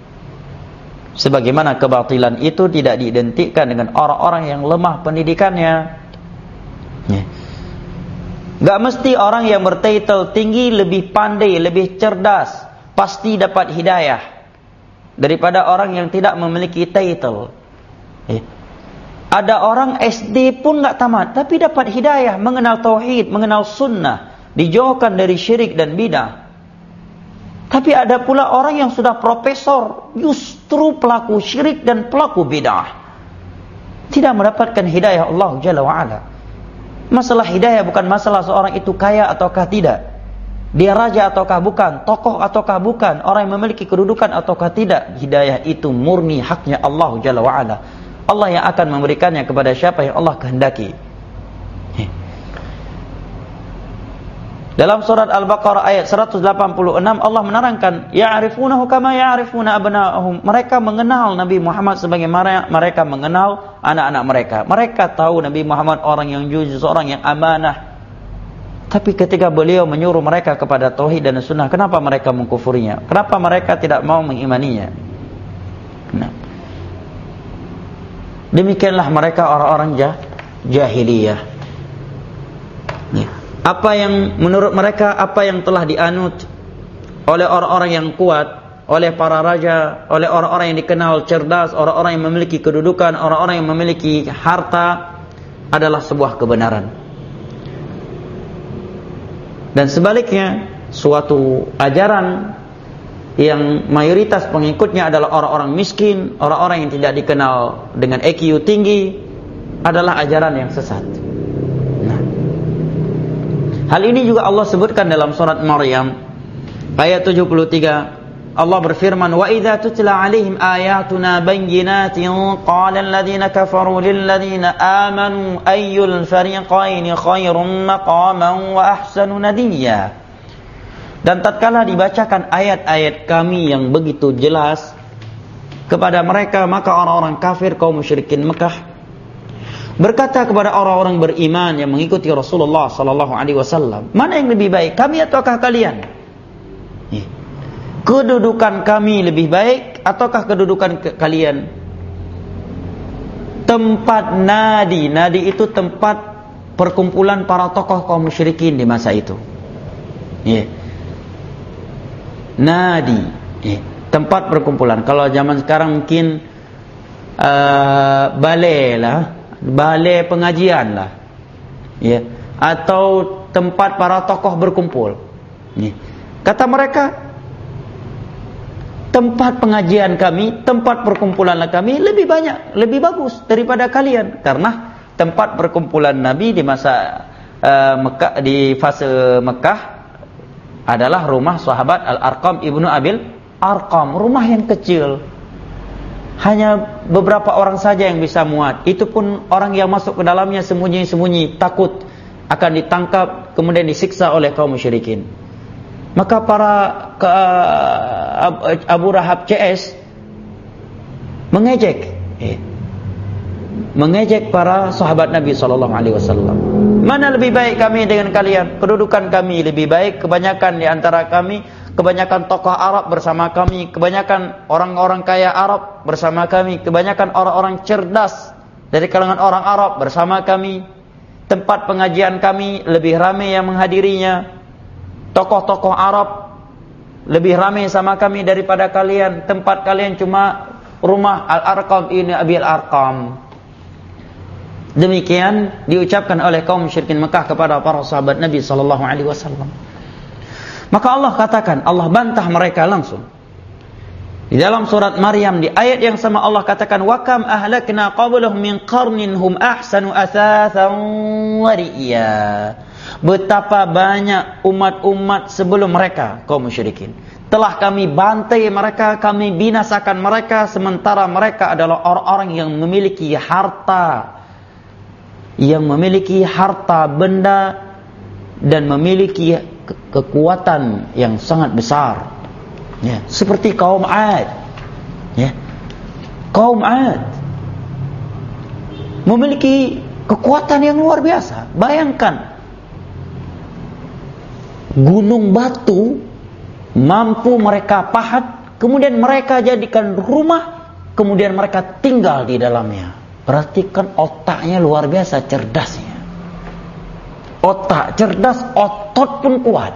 Sebagaimana kebatilan itu tidak diidentikan dengan orang-orang yang lemah pendidikannya, ya. Gak mesti orang yang bertitel tinggi lebih pandai, lebih cerdas, pasti dapat hidayah daripada orang yang tidak memiliki titel. Eh. Ada orang S D pun gak tamat, tapi dapat hidayah, mengenal tauhid, mengenal sunnah, dijauhkan dari syirik dan bidah. Tapi ada pula orang yang sudah profesor, justru pelaku syirik dan pelaku bidah, tidak mendapatkan hidayah Allah Jalla wa'ala. Masalah hidayah bukan masalah seorang itu kaya ataukah tidak, dia raja ataukah bukan, tokoh ataukah bukan, orang yang memiliki kedudukan ataukah tidak. Hidayah itu murni haknya Allah Jalla wa'ala. Allah yang akan memberikannya kepada siapa yang Allah kehendaki. Dalam surat Al-Baqarah ayat seratus delapan puluh enam Allah menerangkan, ya'rifunahu kama ya'rifuna abna'ahum. Mereka mengenal Nabi Muhammad sebagaimana mereka mengenal anak-anak mereka. Mereka tahu Nabi Muhammad orang yang jujur, seorang yang amanah. Tapi ketika beliau menyuruh mereka kepada tauhid dan sunnah, kenapa mereka mengkufurinya? Kenapa mereka tidak mau mengimaninya? Nah, demikianlah mereka orang-orang jah, jahiliyah. Ya. Apa yang menurut mereka, apa yang telah dianut oleh orang-orang yang kuat, oleh para raja, oleh orang-orang yang dikenal cerdas, orang-orang yang memiliki kedudukan, orang-orang yang memiliki harta, adalah sebuah kebenaran. Dan sebaliknya, suatu ajaran yang mayoritas pengikutnya adalah orang-orang miskin, orang-orang yang tidak dikenal dengan I Q tinggi, adalah ajaran yang sesat. Hal ini juga Allah sebutkan dalam surat Maryam ayat tujuh puluh tiga. Allah berfirman, wa idza tutla alaihim ayatuna bayyinatin qala alladziina kafaru lil ladziina aamanu ayyul fariqaini khairum maqaman wa ahsanu nadiyya. Dan tatkala dibacakan ayat-ayat kami yang begitu jelas kepada mereka, maka orang-orang kafir kaum musyrikin Mekah berkata kepada orang-orang beriman yang mengikuti Rasulullah sallallahu alaihi wasallam, mana yang lebih baik, kami ataukah kalian? Kedudukan kami lebih baik ataukah kedudukan ke kalian? Tempat nadi, nadi itu tempat perkumpulan para tokoh kaum musyrikin di masa itu. Ya. Nadi, ya. Tempat perkumpulan. Kalau zaman sekarang mungkin uh, balai lah, balai pengajian lah, ya, atau tempat para tokoh berkumpul. Ya. Kata mereka, tempat pengajian kami, tempat perkumpulan kami lebih banyak, lebih bagus daripada kalian. Karena tempat perkumpulan Nabi di masa uh, Mekah, di fase Mekah adalah rumah sahabat Al-Arqam ibnu Abil Arqam, rumah yang kecil. Hanya beberapa orang saja yang bisa muat. Itu pun orang yang masuk ke dalamnya sembunyi-sembunyi, takut akan ditangkap kemudian disiksa oleh kaum musyrikin. Maka para ke, uh, Abu Rahab C S mengejek, eh, mengejek para sahabat Nabi sallallahu alaihi wasallam. Mana lebih baik kami dengan kalian? Kedudukan kami lebih baik, kebanyakan di antara kami, kebanyakan tokoh Arab bersama kami, kebanyakan orang-orang kaya Arab bersama kami, kebanyakan orang-orang cerdas dari kalangan orang Arab bersama kami. Tempat pengajian kami lebih ramai yang menghadirinya. Tokoh-tokoh Arab lebih ramai sama kami daripada kalian. Tempat kalian cuma rumah Al-Arqam ini Abil Arqam. Demikian diucapkan oleh kaum musyrikin Mekah kepada para sahabat Nabi sallallahu alaihi wasallam. Maka Allah katakan, Allah bantah mereka langsung. Di dalam surat Maryam di ayat yang sama Allah katakan, wa kam ahlakna qablahum min qarnin hum ahsanu atsatsan wa ri'ya. Betapa banyak umat-umat sebelum mereka kaum musyrikin telah kami bantai mereka, kami binasakan mereka, sementara mereka adalah orang-orang yang memiliki harta, yang memiliki harta benda dan memiliki ke- kekuatan yang sangat besar. Ya, seperti kaum Ad. Ya. Kaum Ad memiliki kekuatan yang luar biasa. Bayangkan, gunung batu mampu mereka pahat, kemudian mereka jadikan rumah, kemudian mereka tinggal di dalamnya. Perhatikan otaknya luar biasa cerdasnya. Otak cerdas, otot pun kuat.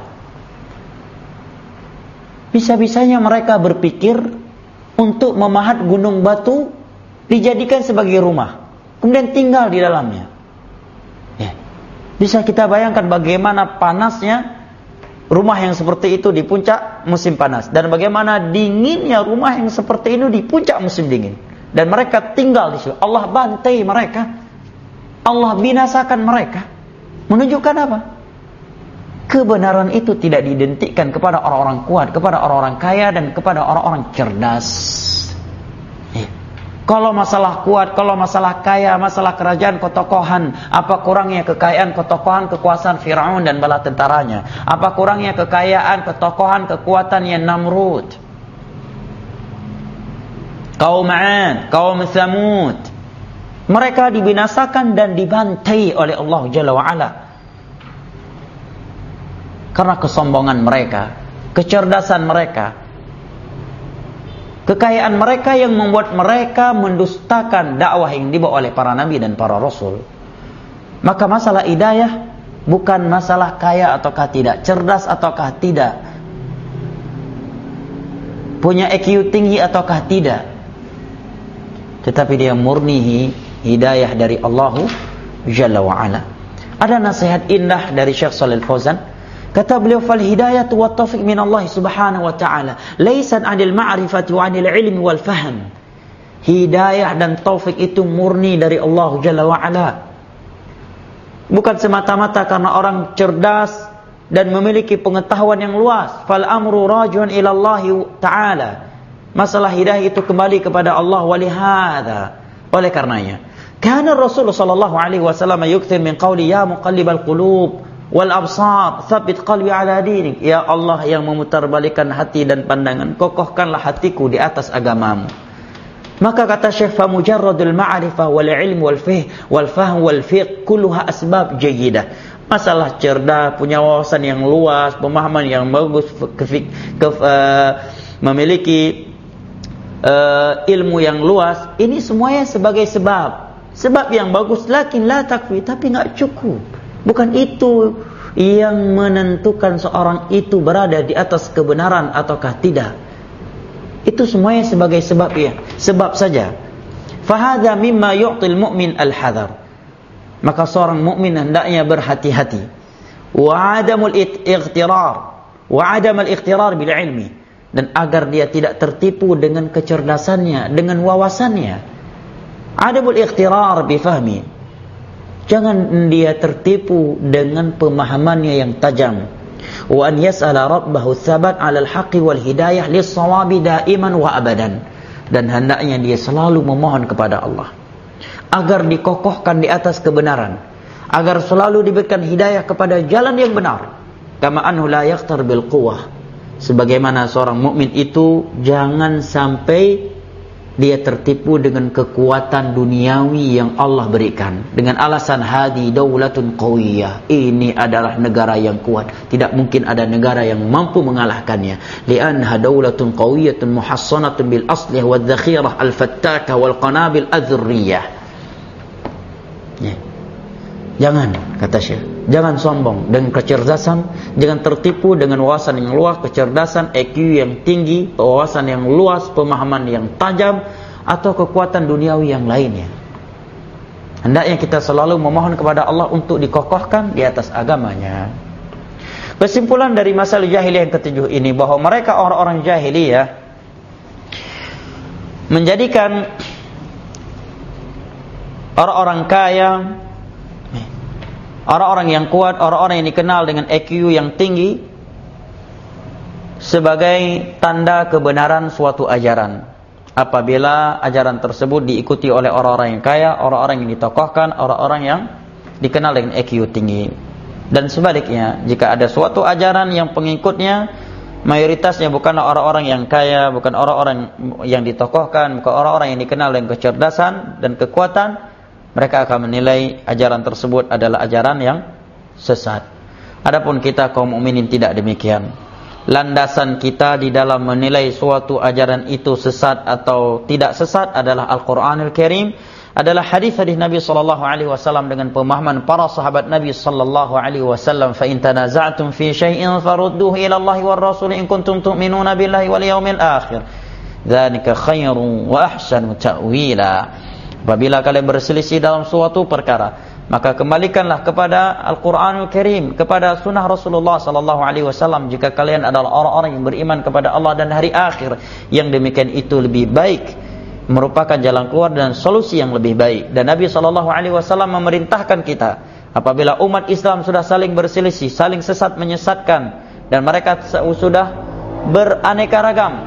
Bisa-bisanya mereka berpikir untuk memahat gunung batu dijadikan sebagai rumah, kemudian tinggal di dalamnya. Ya. Bisa kita bayangkan bagaimana panasnya rumah yang seperti itu di puncak musim panas, dan bagaimana dinginnya rumah yang seperti itu di puncak musim dingin. Dan mereka tinggal di situ. Allah bantai mereka, Allah binasakan mereka. Menunjukkan apa? Kebenaran itu tidak diidentikan kepada orang-orang kuat, kepada orang-orang kaya, dan kepada orang-orang cerdas. Ya. Kalau masalah kuat, kalau masalah kaya, masalah kerajaan, ketokohan, apa kurangnya kekayaan, ketokohan, kekuasaan Firaun dan bala tentaranya? Apa kurangnya kekayaan, ketokohan, kekuatannya Namrud, kaum Ad, kaum Tsamud? Mereka dibinasakan dan dibantai oleh Allah Jalla wa'ala karena kesombongan mereka, kecerdasan mereka, kekayaan mereka yang membuat mereka mendustakan dakwah yang dibawa oleh para nabi dan para rasul. Maka masalah hidayah bukan masalah kaya ataukah tidak, cerdas ataukah tidak, punya I Q tinggi ataukah tidak, tetapi dia murni hidayah dari Allah Jalla wa'ala. Ada nasihat indah dari Syekh Shalih Al-Fauzan. Kata beliau, fal hidayatu wa taufiq min Allah subhanahu wa ta'ala laisan 'anil ma'rifati wa 'anil ilmi wal fahm. Hidayah dan taufik itu murni dari Allah Jalla wa ala. Bukan semata-mata karena orang cerdas dan memiliki pengetahuan yang luas. Fal amru raji'un ila Allah ta'ala. Masalah hidayah itu kembali kepada Allah. Walihada, oleh karenanya, kana Rasulullah sallallahu alaihi wasallam yukthir min qawli ya muqallibal qulub wal absar tsabbit qalbi ala dinik. Ya Allah yang memutarbalikkan hati dan pandangan, kokohkanlah hatiku di atas agamamu. Maka kata Syekh, fa mujarradul ma'rifah wal ilm wal fiqh wal fahm wal fiqh kulluha asbab jayyidah. Masalah cerdas, punya wawasan yang luas, pemahaman yang bagus, ke, ke, uh, memiliki uh, ilmu yang luas, ini semuanya sebagai sebab. Sebab yang bagus, lakin la takfi, tapi enggak cukup. Bukan itu yang menentukan seorang itu berada di atas kebenaran ataukah tidak. Itu semuanya sebagai sebab, ya, sebab saja. Fahadha mimma yu'til mu'min al-hadar. Maka seorang mukmin hendaknya berhati-hati. Wa adamul ightirar, wa adamul ightirar bil ilmi, dan agar dia tidak tertipu dengan kecerdasannya, dengan wawasannya. Adamul ightirar bi fahmi. Jangan dia tertipu dengan pemahamannya yang tajam. Wa an yas'ala rabbahu tsabat 'ala al-haqqi wal hidayah lis-shawabi daiman wa abadan. Dan hendaknya dia selalu memohon kepada Allah agar dikokohkan di atas kebenaran, agar selalu diberikan hidayah kepada jalan yang benar. Kama anhu la yakhtar bil quwwah. Sebagaimana seorang mukmin itu jangan sampai dia tertipu dengan kekuatan duniawi yang Allah berikan dengan alasan hadi daulatun qawiyah, ini adalah negara yang kuat, tidak mungkin ada negara yang mampu mengalahkannya. Li'anha daulatun qawiyatun muhassanatun bil aslih wal dhakhirah al fattaka wal qanabil adhriyah. Ya. Jangan, kata Syekh, jangan sombong dengan kecerdasan, jangan tertipu dengan wawasan yang luas, kecerdasan, I Q yang tinggi, wawasan yang luas, pemahaman yang tajam, atau kekuatan duniawi yang lainnya. Hendaknya kita selalu memohon kepada Allah untuk dikokohkan di atas agamanya. Kesimpulan dari masalah jahiliyah yang ketujuh ini, bahwa mereka orang-orang jahiliyah menjadikan orang-orang kaya, orang-orang yang kuat, orang-orang yang dikenal dengan I Q yang tinggi sebagai tanda kebenaran suatu ajaran. Apabila ajaran tersebut diikuti oleh orang-orang yang kaya, orang-orang yang ditokohkan, orang-orang yang dikenal dengan I Q tinggi. Dan sebaliknya, jika ada suatu ajaran yang pengikutnya mayoritasnya bukanlah orang-orang yang kaya, bukan orang-orang yang ditokohkan, bukan orang-orang yang dikenal dengan kecerdasan dan kekuatan, mereka akan menilai ajaran tersebut adalah ajaran yang sesat. Adapun kita kaum mukminin tidak demikian. Landasan kita di dalam menilai suatu ajaran itu sesat atau tidak sesat adalah Al-Qur'anul Karim, adalah hadis-hadis Nabi sallallahu alaihi wasallam dengan pemahaman para sahabat Nabi sallallahu alaihi wasallam. Fa in tanaza'tum fi syai'in farudduhu ila Allahi war Rasul in kuntum tu'minuna billahi wal yawmil akhir. Dzalika khairun wa ahsanu ta'wila. Apabila kalian berselisih dalam suatu perkara, maka kembalikanlah kepada Al-Qur'anul Karim, kepada sunnah Rasulullah sallallahu alaihi wasallam jika kalian adalah orang-orang yang beriman kepada Allah dan hari akhir. Yang demikian itu lebih baik, merupakan jalan keluar dan solusi yang lebih baik. Dan Nabi sallallahu alaihi wasallam memerintahkan kita, apabila umat Islam sudah saling berselisih, saling sesat menyesatkan, dan mereka sudah beraneka ragam,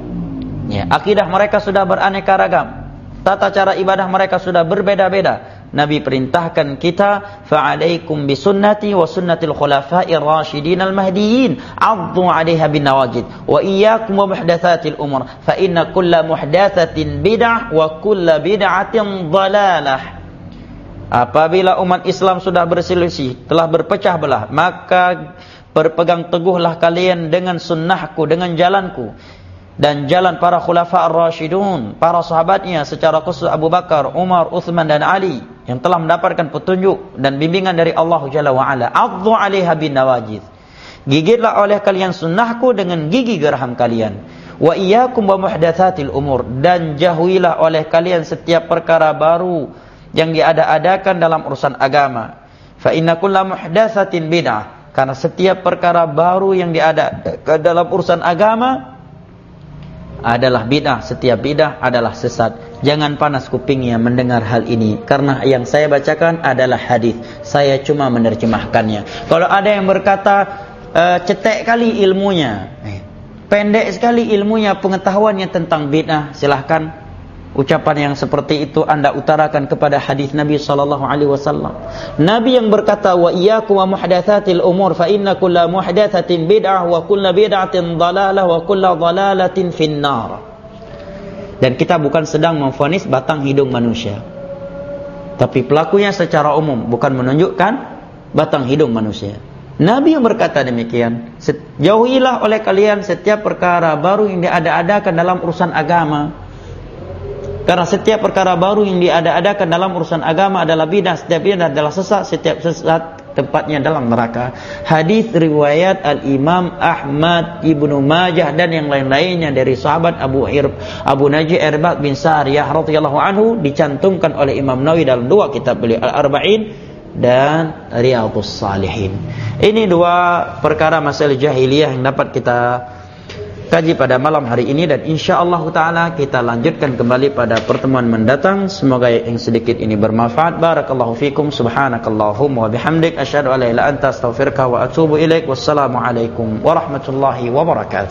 ya, akidah mereka sudah beraneka ragam, tata cara ibadah mereka sudah berbeda-beda, Nabi perintahkan kita, fa'alaikum bisunnati wa sunnatil khulafa'ir rasyidin al-mahdiyyin 'addu 'alaiha bin nawajid wa iyyakum wa muhdatsatil umur fa inna kulla muhdatsatin bid'ah wa kulla bid'atin dhalalah. Apabila umat Islam sudah berselisih, telah berpecah belah, maka berpegang teguhlah kalian dengan sunnahku, dengan jalanku dan jalan para khulafa ar-rasyidun, para sahabatnya secara khusus Abu Bakar, Umar, Uthman dan Ali yang telah mendapatkan petunjuk dan bimbingan dari Allah Jalla wa Ala. 'Addu 'alaiha bin nawajid. Gigitlah oleh kalian sunnahku dengan gigi geraham kalian. Wa iyyakum wa muhdatsatil umur, dan jauhilah oleh kalian setiap perkara baru yang diada-adakan dalam urusan agama. Fa inna kulla muhdatsatin bid'ah, karena setiap perkara baru yang diadakan dalam urusan agama adalah bid'ah, setiap bid'ah adalah sesat. Jangan panas kupingnya mendengar hal ini, karena yang saya bacakan adalah hadis, saya cuma menerjemahkannya. Kalau ada yang berkata e, cetek kali ilmunya, pendek sekali ilmunya, pengetahuannya tentang bid'ah, silahkan. Ucapan yang seperti itu Anda utarakan kepada hadis Nabi sallallahu alaihi wasallam. Nabi yang berkata, wa iyyakum wa muhdatsatil umur fa inna kulla muhdatsatin bid'ah wa kulla bid'atin dhalalah wa kulla dhalalatin finnar. Dan kita bukan sedang memvonis batang hidung manusia, tapi pelakunya secara umum, bukan menunjukkan batang hidung manusia. Nabi yang berkata demikian, jauhilah oleh kalian setiap perkara baru yang diada-adakan dalam urusan agama. Karena setiap perkara baru yang diada-adakan dalam urusan agama adalah bidah, setiap bidah adalah sesat, setiap sesat tempatnya dalam neraka. Hadis riwayat Al-Imam Ahmad, Ibnu Majah dan yang lain-lainnya dari sahabat Abu Irb, Abu Najih Irbad bin Sariyah radhiyallahu anhu dicantumkan oleh Imam Nawawi dalam dua kitab beliau, Al-Arba'in dan Riyadhus Shalihin. Ini dua perkara masalah jahiliyah yang dapat kita kaji pada malam hari ini, dan insyaallah taala kita lanjutkan kembali pada pertemuan mendatang. Semoga yang sedikit ini bermanfaat. Barakallahu fikum, subhanakallahumma wa bihamdik, asyhadu an la ilaha illa anta, astaghfiruka wa atubu ilaik. Wassalamu alaikum warahmatullahi wabarakatuh.